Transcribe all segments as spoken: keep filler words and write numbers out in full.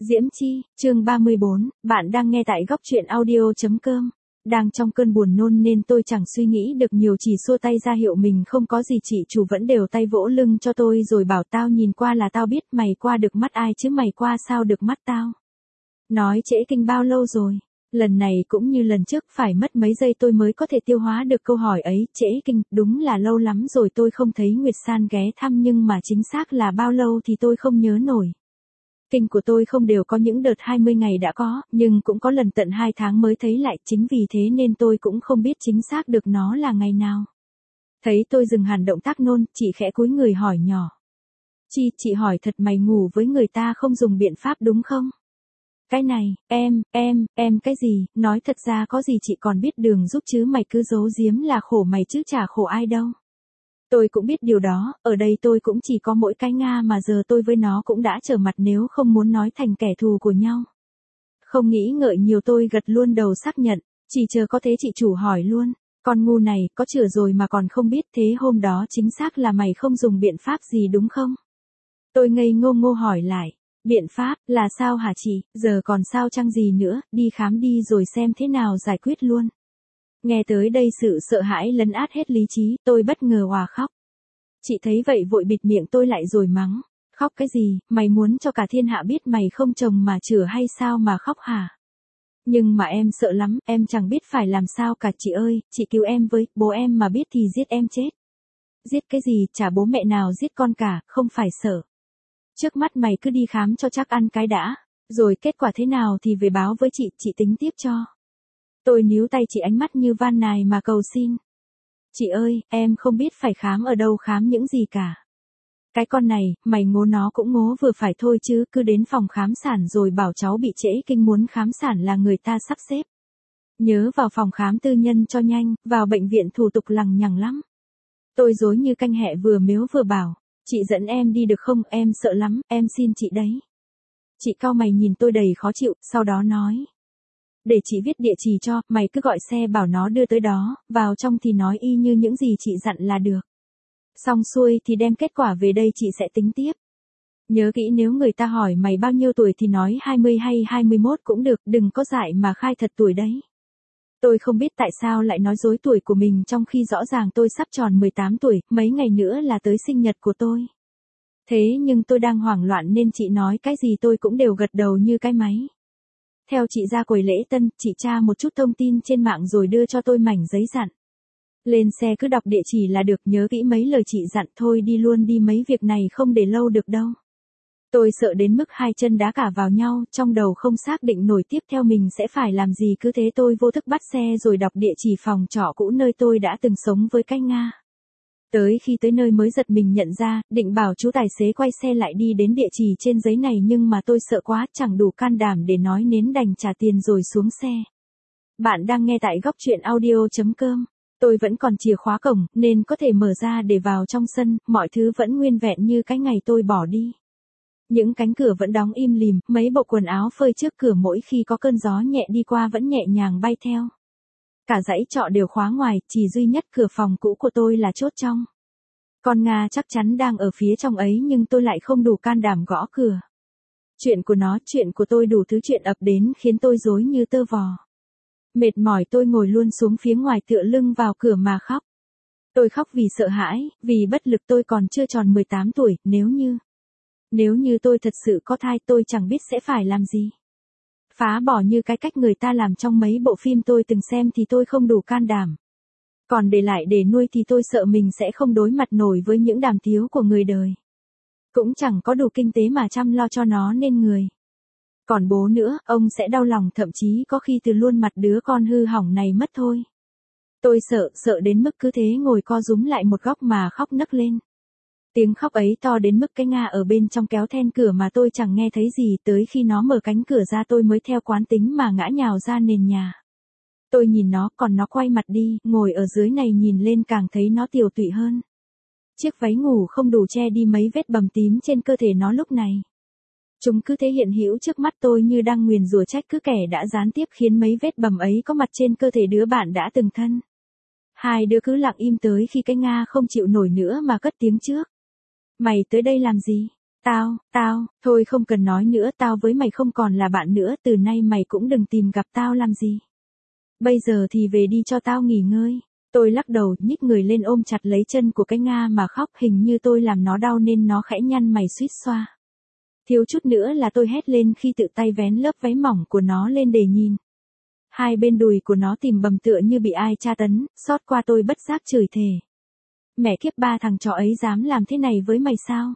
Diễm Chi, chương ba mươi bốn, bạn đang nghe tại góc truyện audio chấm com. Đang trong cơn buồn nôn nên tôi chẳng suy nghĩ được nhiều, chỉ xua tay ra hiệu mình không có gì, chị chủ vẫn đều tay vỗ lưng cho tôi rồi bảo tao nhìn qua là tao biết, mày qua được mắt ai chứ mày qua sao được mắt tao. Nói trễ kinh bao lâu rồi? Lần này cũng như lần trước phải mất mấy giây tôi mới có thể tiêu hóa được câu hỏi ấy, trễ kinh, đúng là lâu lắm rồi tôi không thấy Nguyệt San ghé thăm, nhưng mà chính xác là bao lâu thì tôi không nhớ nổi. Kinh của tôi không đều có những đợt hai mươi ngày đã có, nhưng cũng có lần tận hai tháng mới thấy lại, chính vì thế nên tôi cũng không biết chính xác được nó là ngày nào. Thấy tôi dừng hẳn động tác nôn, chị khẽ cúi người hỏi nhỏ. Chi, chị hỏi thật, mày ngủ với người ta không dùng biện pháp đúng không? Cái này, em, em, em cái gì, nói thật ra có gì chị còn biết đường giúp chứ mày cứ giấu giếm là khổ mày chứ chả khổ ai đâu. Tôi cũng biết điều đó, ở đây tôi cũng chỉ có mỗi cái Nga mà giờ tôi với nó cũng đã trở mặt, nếu không muốn nói thành kẻ thù của nhau. Không nghĩ ngợi nhiều tôi gật luôn đầu xác nhận, chỉ chờ có thế chị chủ hỏi luôn, con ngu này, có chữa rồi mà còn không biết, thế hôm đó chính xác là mày không dùng biện pháp gì đúng không? Tôi ngây ngô ngô hỏi lại, biện pháp, là sao hả chị, giờ còn sao chăng gì nữa, đi khám đi rồi xem thế nào giải quyết luôn. Nghe tới đây sự sợ hãi lấn át hết lý trí, tôi bất ngờ òa khóc. Chị thấy vậy vội bịt miệng tôi lại rồi mắng. Khóc cái gì, mày muốn cho cả thiên hạ biết mày không chồng mà chữa hay sao mà khóc hả? Nhưng mà em sợ lắm, em chẳng biết phải làm sao cả chị ơi, chị cứu em với, bố em mà biết thì giết em chết. Giết cái gì, chả bố mẹ nào giết con cả, không phải sợ. Trước mắt mày cứ đi khám cho chắc ăn cái đã, rồi kết quả thế nào thì về báo với chị, chị tính tiếp cho. Tôi níu tay chị, ánh mắt như van nài mà cầu xin. Chị ơi, em không biết phải khám ở đâu, khám những gì cả. Cái con này, mày ngố nó cũng ngố vừa phải thôi chứ, cứ đến phòng khám sản rồi bảo cháu bị trễ kinh, muốn khám sản là người ta sắp xếp. Nhớ vào phòng khám tư nhân cho nhanh, vào bệnh viện thủ tục lằng nhằng lắm. Tôi dối như canh hẹ, vừa mếu vừa bảo, chị dẫn em đi được không, em sợ lắm, em xin chị đấy. Chị cau mày nhìn tôi đầy khó chịu, sau đó nói. Để chị viết địa chỉ cho, mày cứ gọi xe bảo nó đưa tới đó, vào trong thì nói y như những gì chị dặn là được. Xong xuôi thì đem kết quả về đây chị sẽ tính tiếp. Nhớ kỹ, nếu người ta hỏi mày bao nhiêu tuổi thì nói hai mươi hay hai mươi mốt cũng được, đừng có dại mà khai thật tuổi đấy. Tôi không biết tại sao lại nói dối tuổi của mình trong khi rõ ràng tôi sắp tròn mười tám tuổi, mấy ngày nữa là tới sinh nhật của tôi. Thế nhưng tôi đang hoảng loạn nên chị nói cái gì tôi cũng đều gật đầu như cái máy. Theo chị ra quầy lễ tân, chị tra một chút thông tin trên mạng rồi đưa cho tôi mảnh giấy dặn. Lên xe cứ đọc địa chỉ là được, nhớ kỹ mấy lời chị dặn, thôi đi luôn đi, mấy việc này không để lâu được đâu. Tôi sợ đến mức hai chân đá cả vào nhau, trong đầu không xác định nổi tiếp theo mình sẽ phải làm gì, cứ thế tôi vô thức bắt xe rồi đọc địa chỉ phòng trọ cũ nơi tôi đã từng sống với cái Nga. Tới khi tới nơi mới giật mình nhận ra, định bảo chú tài xế quay xe lại đi đến địa chỉ trên giấy này, nhưng mà tôi sợ quá, chẳng đủ can đảm để nói nến, đành trả tiền rồi xuống xe. Bạn đang nghe tại góc truyện audio chấm com. Tôi vẫn còn chìa khóa cổng, nên có thể mở ra để vào trong sân, mọi thứ vẫn nguyên vẹn như cái ngày tôi bỏ đi. Những cánh cửa vẫn đóng im lìm, mấy bộ quần áo phơi trước cửa mỗi khi có cơn gió nhẹ đi qua vẫn nhẹ nhàng bay theo. Cả dãy trọ đều khóa ngoài, chỉ duy nhất cửa phòng cũ của tôi là chốt trong. Con Nga chắc chắn đang ở phía trong ấy, nhưng tôi lại không đủ can đảm gõ cửa. Chuyện của nó, chuyện của tôi, đủ thứ chuyện ập đến khiến tôi rối như tơ vò. Mệt mỏi tôi ngồi luôn xuống phía ngoài, tựa lưng vào cửa mà khóc. Tôi khóc vì sợ hãi, vì bất lực, tôi còn chưa tròn mười tám tuổi, nếu như... Nếu như tôi thật sự có thai, tôi chẳng biết sẽ phải làm gì. Phá bỏ như cái cách người ta làm trong mấy bộ phim tôi từng xem thì tôi không đủ can đảm. Còn để lại để nuôi thì tôi sợ mình sẽ không đối mặt nổi với những đàm tiếu của người đời. Cũng chẳng có đủ kinh tế mà chăm lo cho nó nên người. Còn bố nữa, ông sẽ đau lòng, thậm chí có khi từ luôn mặt đứa con hư hỏng này mất thôi. Tôi sợ, sợ đến mức cứ thế ngồi co rúm lại một góc mà khóc nấc lên. Tiếng khóc ấy to đến mức cái Nga ở bên trong kéo then cửa mà tôi chẳng nghe thấy gì, tới khi nó mở cánh cửa ra tôi mới theo quán tính mà ngã nhào ra nền nhà. Tôi nhìn nó, còn nó quay mặt đi, ngồi ở dưới này nhìn lên càng thấy nó tiều tụy hơn. Chiếc váy ngủ không đủ che đi mấy vết bầm tím trên cơ thể nó lúc này. Chúng cứ thế hiện hữu trước mắt tôi như đang nguyền rủa trách cứ kẻ đã gián tiếp khiến mấy vết bầm ấy có mặt trên cơ thể đứa bạn đã từng thân. Hai đứa cứ lặng im tới khi cái Nga không chịu nổi nữa mà cất tiếng trước. Mày tới đây làm gì? Tao, tao, thôi không cần nói nữa, tao với mày không còn là bạn nữa, từ nay mày cũng đừng tìm gặp tao làm gì. Bây giờ thì về đi cho tao nghỉ ngơi. Tôi lắc đầu, nhích người lên ôm chặt lấy chân của cái Nga mà khóc, hình như tôi làm nó đau nên nó khẽ nhăn mày suýt xoa. Thiếu chút nữa là tôi hét lên khi tự tay vén lớp váy mỏng của nó lên để nhìn. Hai bên đùi của nó tìm bầm tựa như bị ai tra tấn, xót qua tôi bất giác chửi thề. Mẹ kiếp, ba thằng chó ấy dám làm thế này với mày sao?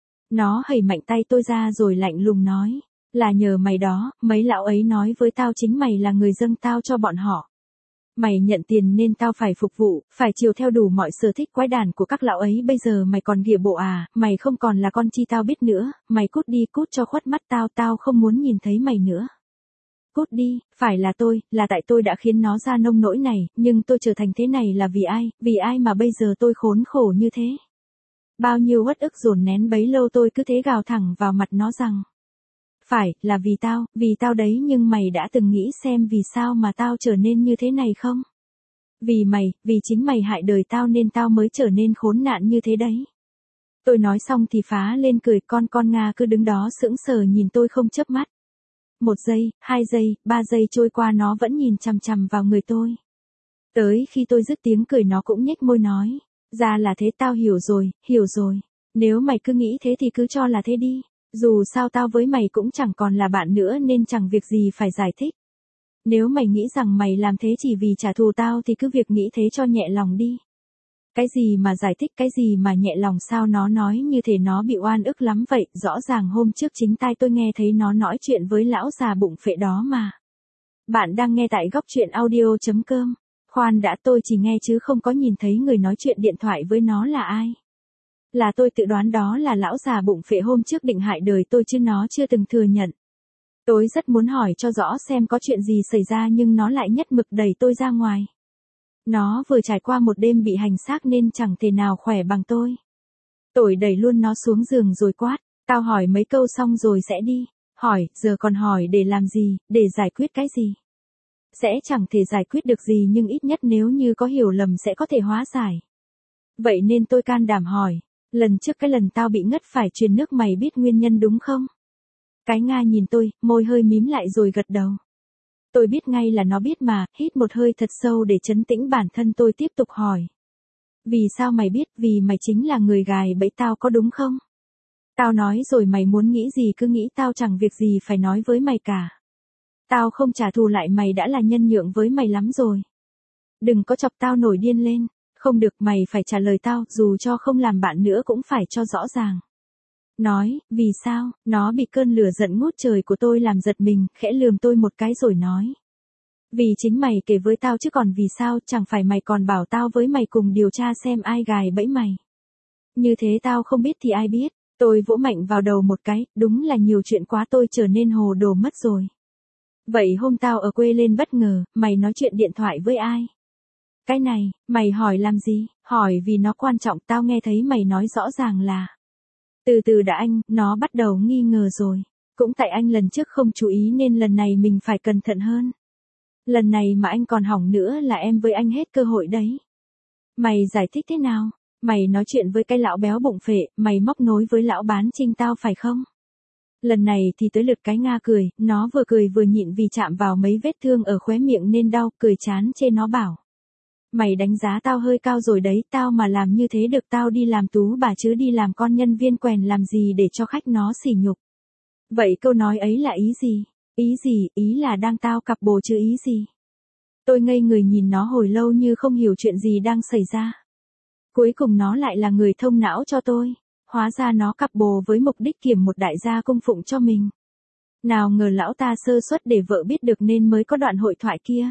Nó hầy mạnh tay tôi ra rồi lạnh lùng nói, là nhờ mày đó, mấy lão ấy nói với tao chính mày là người dâng tao cho bọn họ. Mày nhận tiền nên tao phải phục vụ, phải chiều theo đủ mọi sở thích quái đản của các lão ấy, bây giờ mày còn ghịa bộ à, mày không còn là con chi tao biết nữa, mày cút đi, cút cho khuất mắt tao, tao không muốn nhìn thấy mày nữa. Cút đi, phải là tôi, là tại tôi đã khiến nó ra nông nỗi này, nhưng tôi trở thành thế này là vì ai, vì ai mà bây giờ tôi khốn khổ như thế. Bao nhiêu uất ức dồn nén bấy lâu tôi cứ thế gào thẳng vào mặt nó rằng. Phải, là vì tao, vì tao đấy, nhưng mày đã từng nghĩ xem vì sao mà tao trở nên như thế này không? Vì mày, vì chính mày hại đời tao nên tao mới trở nên khốn nạn như thế đấy. Tôi nói xong thì phá lên cười, con con Nga cứ đứng đó sững sờ nhìn tôi không chớp mắt. Một giây, hai giây, ba giây trôi qua nó vẫn nhìn chằm chằm vào người tôi. Tới khi tôi dứt tiếng cười nó cũng nhếch môi nói. Ra là thế, tao hiểu rồi, hiểu rồi. Nếu mày cứ nghĩ thế thì cứ cho là thế đi. Dù sao tao với mày cũng chẳng còn là bạn nữa nên chẳng việc gì phải giải thích. Nếu mày nghĩ rằng mày làm thế chỉ vì trả thù tao thì cứ việc nghĩ thế cho nhẹ lòng đi. Cái gì mà giải thích, cái gì mà nhẹ lòng, sao nó nói như thể nó bị oan ức lắm vậy, rõ ràng hôm trước chính tai tôi nghe thấy nó nói chuyện với lão già bụng phệ đó mà. Bạn đang nghe tại góc truyện audio.com. Khoan đã, tôi chỉ nghe chứ không có nhìn thấy người nói chuyện điện thoại với nó là ai. Là tôi tự đoán đó là lão già bụng phệ hôm trước định hại đời tôi chứ nó chưa từng thừa nhận. Tôi rất muốn hỏi cho rõ xem có chuyện gì xảy ra nhưng nó lại nhất mực đẩy tôi ra ngoài. Nó vừa trải qua một đêm bị hành xác nên chẳng thể nào khỏe bằng tôi. Tôi đẩy luôn nó xuống giường rồi quát, tao hỏi mấy câu xong rồi sẽ đi. Hỏi, giờ còn hỏi để làm gì, để giải quyết cái gì? Sẽ chẳng thể giải quyết được gì nhưng ít nhất nếu như có hiểu lầm sẽ có thể hóa giải. Vậy nên tôi can đảm hỏi, lần trước cái lần tao bị ngất phải truyền nước mày biết nguyên nhân đúng không? Cái Nga nhìn tôi, môi hơi mím lại rồi gật đầu. Tôi biết ngay là nó biết mà, hít một hơi thật sâu để trấn tĩnh bản thân tôi tiếp tục hỏi. Vì sao mày biết, vì mày chính là người gài bẫy tao có đúng không? Tao nói rồi, mày muốn nghĩ gì cứ nghĩ, tao chẳng việc gì phải nói với mày cả. Tao không trả thù lại mày đã là nhân nhượng với mày lắm rồi. Đừng có chọc tao nổi điên lên. Không được, mày phải trả lời tao, dù cho không làm bạn nữa cũng phải cho rõ ràng. Nói, vì sao, nó bị cơn lửa giận ngút trời của tôi làm giật mình, khẽ lườm tôi một cái rồi nói. Vì chính mày kể với tao chứ còn vì sao, chẳng phải mày còn bảo tao với mày cùng điều tra xem ai gài bẫy mày. Như thế tao không biết thì ai biết, tôi vỗ mạnh vào đầu một cái, đúng là nhiều chuyện quá tôi trở nên hồ đồ mất rồi. Vậy hôm tao ở quê lên bất ngờ, mày nói chuyện điện thoại với ai? Cái này, mày hỏi làm gì? Hỏi vì nó quan trọng, tao nghe thấy mày nói rõ ràng là. Từ từ đã anh, nó bắt đầu nghi ngờ rồi. Cũng tại anh lần trước không chú ý nên lần này mình phải cẩn thận hơn. Lần này mà anh còn hỏng nữa là em với anh hết cơ hội đấy. Mày giải thích thế nào? Mày nói chuyện với cái lão béo bụng phệ, mày móc nối với lão bán trinh tao phải không? Lần này thì tới lượt cái Nga cười, nó vừa cười vừa nhịn vì chạm vào mấy vết thương ở khóe miệng nên đau, cười chán chê nó bảo. Mày đánh giá tao hơi cao rồi đấy, tao mà làm như thế được tao đi làm tú bà chứ đi làm con nhân viên quèn làm gì để cho khách nó sỉ nhục. Vậy câu nói ấy là ý gì? Ý gì, ý là đang tao cặp bồ chứ ý gì? Tôi ngây người nhìn nó hồi lâu như không hiểu chuyện gì đang xảy ra. Cuối cùng nó lại là người thông não cho tôi. Hóa ra nó cặp bồ với mục đích kiểm một đại gia cung phụng cho mình. Nào ngờ lão ta sơ suất để vợ biết được nên mới có đoạn hội thoại kia.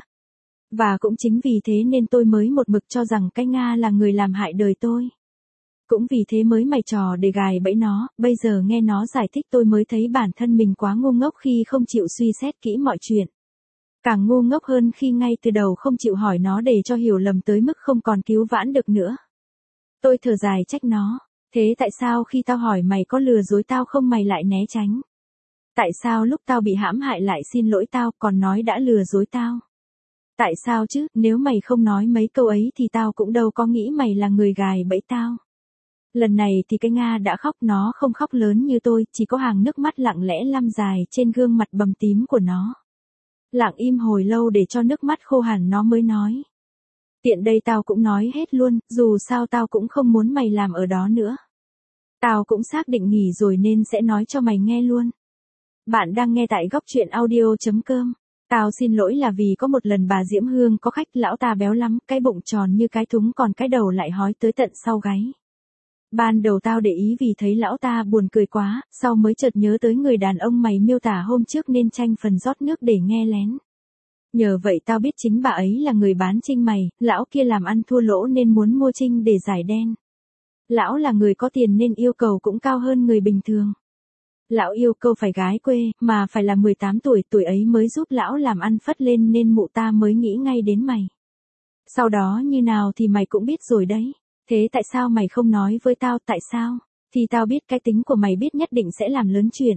Và cũng chính vì thế nên tôi mới một mực cho rằng cái Nga là người làm hại đời tôi. Cũng vì thế mới mày trò để gài bẫy nó, bây giờ nghe nó giải thích tôi mới thấy bản thân mình quá ngu ngốc khi không chịu suy xét kỹ mọi chuyện. Càng ngu ngốc hơn khi ngay từ đầu không chịu hỏi nó để cho hiểu lầm tới mức không còn cứu vãn được nữa. Tôi thở dài trách nó, thế tại sao khi tao hỏi mày có lừa dối tao không mày lại né tránh? Tại sao lúc tao bị hãm hại lại xin lỗi tao còn nói đã lừa dối tao? Tại sao chứ, nếu mày không nói mấy câu ấy thì tao cũng đâu có nghĩ mày là người gài bẫy tao. Lần này thì cái Nga đã khóc, nó không khóc lớn như tôi, chỉ có hàng nước mắt lặng lẽ lăn dài trên gương mặt bầm tím của nó. Lặng im hồi lâu để cho nước mắt khô hẳn nó mới nói. Tiện đây tao cũng nói hết luôn, dù sao tao cũng không muốn mày làm ở đó nữa. Tao cũng xác định nghỉ rồi nên sẽ nói cho mày nghe luôn. Bạn đang nghe tại góc truyện audio.com. Tao xin lỗi là vì có một lần bà Diễm Hương có khách, lão ta béo lắm, cái bụng tròn như cái thúng còn cái đầu lại hói tới tận sau gáy. Ban đầu tao để ý vì thấy lão ta buồn cười quá, sau mới chợt nhớ tới người đàn ông mày miêu tả hôm trước nên tranh phần rót nước để nghe lén. Nhờ vậy tao biết chính bà ấy là người bán trinh mày, lão kia làm ăn thua lỗ nên muốn mua trinh để giải đen. Lão là người có tiền nên yêu cầu cũng cao hơn người bình thường. Lão yêu cầu phải gái quê, mà phải là mười tám tuổi, tuổi ấy mới giúp lão làm ăn phất lên nên mụ ta mới nghĩ ngay đến mày. Sau đó như nào thì mày cũng biết rồi đấy. Thế tại sao mày không nói với tao, tại sao? Thì tao biết cái tính của mày, biết nhất định sẽ làm lớn chuyện.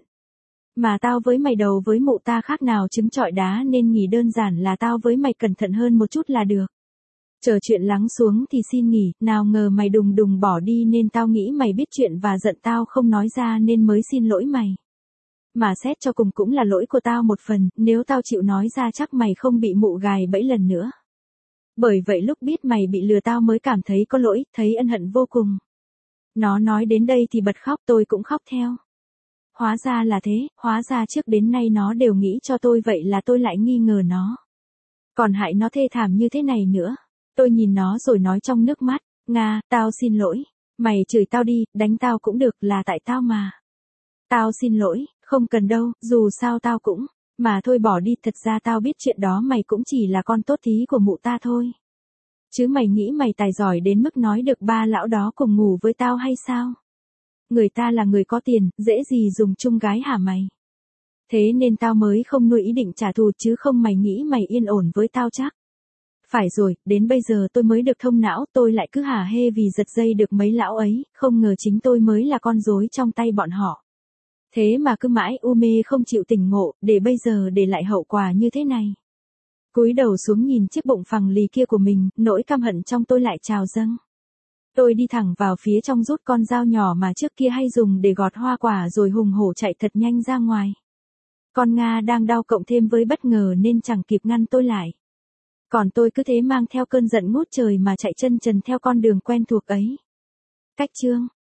Mà tao với mày đầu với mụ ta khác nào trứng trọi đá nên nghỉ, đơn giản là tao với mày cẩn thận hơn một chút là được. Chờ chuyện lắng xuống thì xin nghỉ, nào ngờ mày đùng đùng bỏ đi nên tao nghĩ mày biết chuyện và giận tao không nói ra nên mới xin lỗi mày. Mà xét cho cùng cũng là lỗi của tao một phần, nếu tao chịu nói ra chắc mày không bị mụ gài bẫy lần nữa. Bởi vậy lúc biết mày bị lừa tao mới cảm thấy có lỗi, thấy ân hận vô cùng. Nó nói đến đây thì bật khóc, tôi cũng khóc theo. Hóa ra là thế, hóa ra trước đến nay nó đều nghĩ cho tôi vậy là tôi lại nghi ngờ nó. Còn hại nó thê thảm như thế này nữa. Tôi nhìn nó rồi nói trong nước mắt, Nga, tao xin lỗi. Mày chửi tao đi, đánh tao cũng được, là tại tao mà. Tao xin lỗi, không cần đâu, dù sao tao cũng. Mà thôi bỏ đi, thật ra tao biết chuyện đó mày cũng chỉ là con tốt thí của mụ ta thôi. Chứ mày nghĩ mày tài giỏi đến mức nói được ba lão đó cùng ngủ với tao hay sao? Người ta là người có tiền, dễ gì dùng chung gái hả mày? Thế nên tao mới không nuôi ý định trả thù, chứ không mày nghĩ mày yên ổn với tao chắc. Phải rồi, đến bây giờ tôi mới được thông não, tôi lại cứ hả hê vì giật dây được mấy lão ấy, không ngờ chính tôi mới là con rối trong tay bọn họ. Thế mà cứ mãi u mê không chịu tỉnh ngộ, để bây giờ để lại hậu quả như thế này. Cúi đầu xuống nhìn chiếc bụng phẳng lì kia của mình, nỗi căm hận trong tôi lại trào dâng. Tôi đi thẳng vào phía trong, rút con dao nhỏ mà trước kia hay dùng để gọt hoa quả rồi hùng hổ chạy thật nhanh ra ngoài. Con Nga đang đau cộng thêm với bất ngờ nên chẳng kịp ngăn tôi lại. Còn tôi cứ thế mang theo cơn giận ngút trời mà chạy chân trần theo con đường quen thuộc ấy. Cách chương